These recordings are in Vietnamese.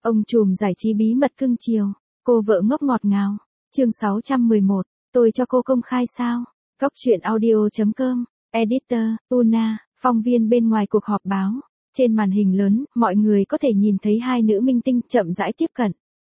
Ông trùm giải trí bí mật cưng chiều, cô vợ ngốc ngọt ngào. Chương 611, tôi cho cô công khai sao? Góc truyện audio.com, editor, Una, phóng viên bên ngoài cuộc họp báo. Trên màn hình lớn, mọi người có thể nhìn thấy hai nữ minh tinh chậm rãi tiếp cận.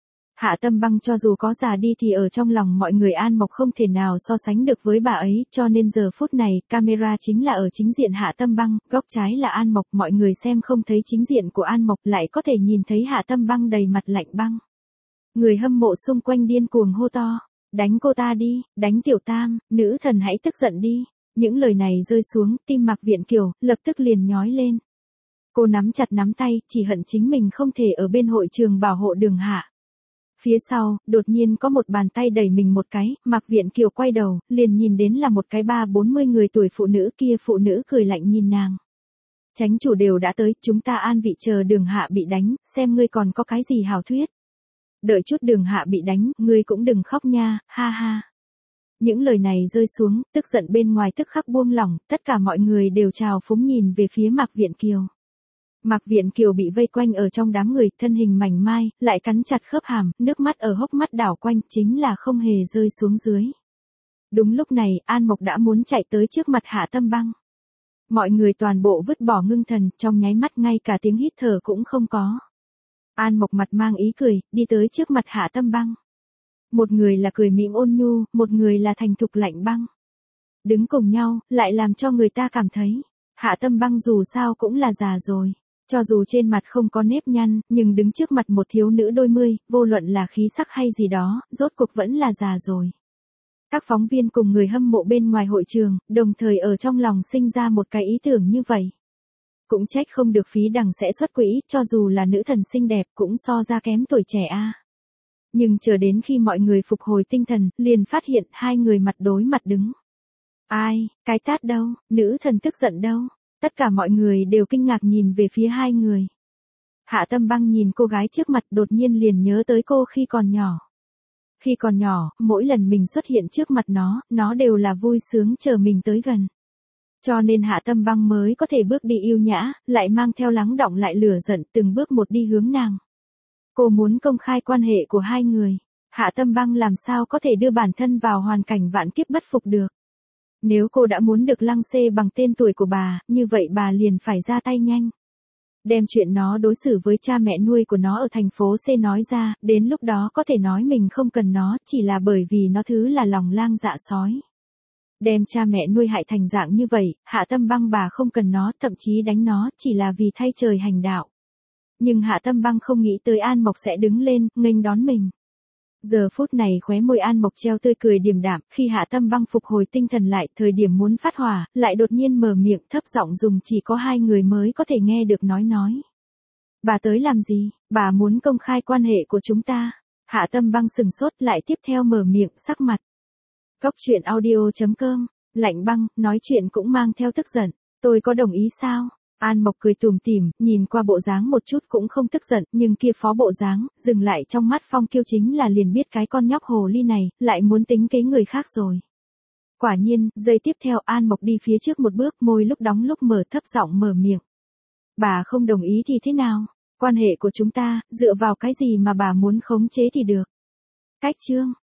Hạ Tâm Băng cho dù có già đi thì ở trong lòng mọi người An Mộc không thể nào so sánh được với bà ấy, cho nên giờ phút này, camera chính là ở chính diện Hạ Tâm Băng, góc trái là An Mộc, mọi người xem không thấy chính diện của An Mộc lại có thể nhìn thấy Hạ Tâm Băng đầy mặt lạnh băng. Người hâm mộ xung quanh điên cuồng hô to, đánh cô ta đi, đánh Tiểu Tam, nữ thần hãy tức giận đi. Những lời này rơi xuống, tim Mạc Viện Kiều lập tức liền nhói lên. Cô nắm chặt nắm tay, chỉ hận chính mình không thể ở bên hội trường bảo hộ Đường Hạ. Phía sau, đột nhiên có một bàn tay đẩy mình một cái, Mạc Viện Kiều quay đầu, liền nhìn đến là một cái 30-40 người tuổi phụ nữ kia, phụ nữ cười lạnh nhìn nàng. Chánh chủ đều đã tới, chúng ta an vị chờ Đường Hạ bị đánh, xem ngươi còn có cái gì hảo thuyết. Đợi chút Đường Hạ bị đánh, ngươi cũng đừng khóc nha, ha ha. Những lời này rơi xuống, tức giận bên ngoài tức khắc buông lỏng, tất cả mọi người đều trào phúng nhìn về phía Mạc Viện Kiều. Mạc Viện Kiều bị vây quanh ở trong đám người, thân hình mảnh mai, lại cắn chặt khớp hàm, nước mắt ở hốc mắt đảo quanh, chính là không hề rơi xuống dưới. Đúng lúc này, An Mộc đã muốn chạy tới trước mặt Hạ Tâm Băng. Mọi người toàn bộ vứt bỏ ngưng thần, trong nháy mắt ngay cả tiếng hít thở cũng không có. An Mộc mặt mang ý cười, đi tới trước mặt Hạ Tâm Băng. Một người là cười mỉm ôn nhu, một người là thành thục lạnh băng. Đứng cùng nhau, lại làm cho người ta cảm thấy, Hạ Tâm Băng dù sao cũng là già rồi. Cho dù trên mặt không có nếp nhăn, nhưng đứng trước mặt một thiếu nữ đôi mươi, vô luận là khí sắc hay gì đó, rốt cuộc vẫn là già rồi. Các phóng viên cùng người hâm mộ bên ngoài hội trường, đồng thời ở trong lòng sinh ra một cái ý tưởng như vậy. Cũng trách không được Phí Đằng sẽ xuất quỹ, cho dù là nữ thần xinh đẹp cũng so ra kém tuổi trẻ a. Nhưng chờ đến khi mọi người phục hồi tinh thần, liền phát hiện hai người mặt đối mặt đứng. Ai, cái tát đâu, nữ thần tức giận đâu? Tất cả mọi người đều kinh ngạc nhìn về phía hai người. Hạ Tâm Băng nhìn cô gái trước mặt đột nhiên liền nhớ tới cô khi còn nhỏ. Khi còn nhỏ, mỗi lần mình xuất hiện trước mặt nó đều là vui sướng chờ mình tới gần. Cho nên Hạ Tâm Băng mới có thể bước đi yêu nhã, lại mang theo lắng đọng lại lửa giận từng bước một đi hướng nàng. Cô muốn công khai quan hệ của hai người. Hạ Tâm Băng làm sao có thể đưa bản thân vào hoàn cảnh vạn kiếp bất phục được. Nếu cô đã muốn được lăng xê bằng tên tuổi của bà, như vậy bà liền phải ra tay nhanh. Đem chuyện nó đối xử với cha mẹ nuôi của nó ở thành phố C nói ra, đến lúc đó có thể nói mình không cần nó, chỉ là bởi vì nó thứ là lòng lang dạ sói. Đem cha mẹ nuôi hại thành dạng như vậy, Hạ Tâm Băng bà không cần nó, thậm chí đánh nó, chỉ là vì thay trời hành đạo. Nhưng Hạ Tâm Băng không nghĩ tới An Mộc sẽ đứng lên, nghênh đón mình. Giờ phút này khóe môi An Mộc treo tươi cười điềm đạm, khi Hạ Tâm Băng phục hồi tinh thần lại, thời điểm muốn phát hỏa, lại đột nhiên mở miệng thấp giọng dùng chỉ có hai người mới có thể nghe được nói. Bà tới làm gì, bà muốn công khai quan hệ của chúng ta. Hạ Tâm Băng sừng sốt lại tiếp theo mở miệng sắc mặt. Góc truyện audio.com, lạnh băng, nói chuyện cũng mang theo tức giận, tôi có đồng ý sao? An Mộc cười tủm tỉm, nhìn qua bộ dáng một chút cũng không tức giận, nhưng kia phó bộ dáng, dừng lại trong mắt Phong Kiêu chính là liền biết cái con nhóc hồ ly này, lại muốn tính kế người khác rồi. Quả nhiên, giây tiếp theo An Mộc đi phía trước một bước, môi lúc đóng lúc mở thấp giọng mở miệng. Bà không đồng ý thì thế nào? Quan hệ của chúng ta, dựa vào cái gì mà bà muốn khống chế thì được? Cách chương,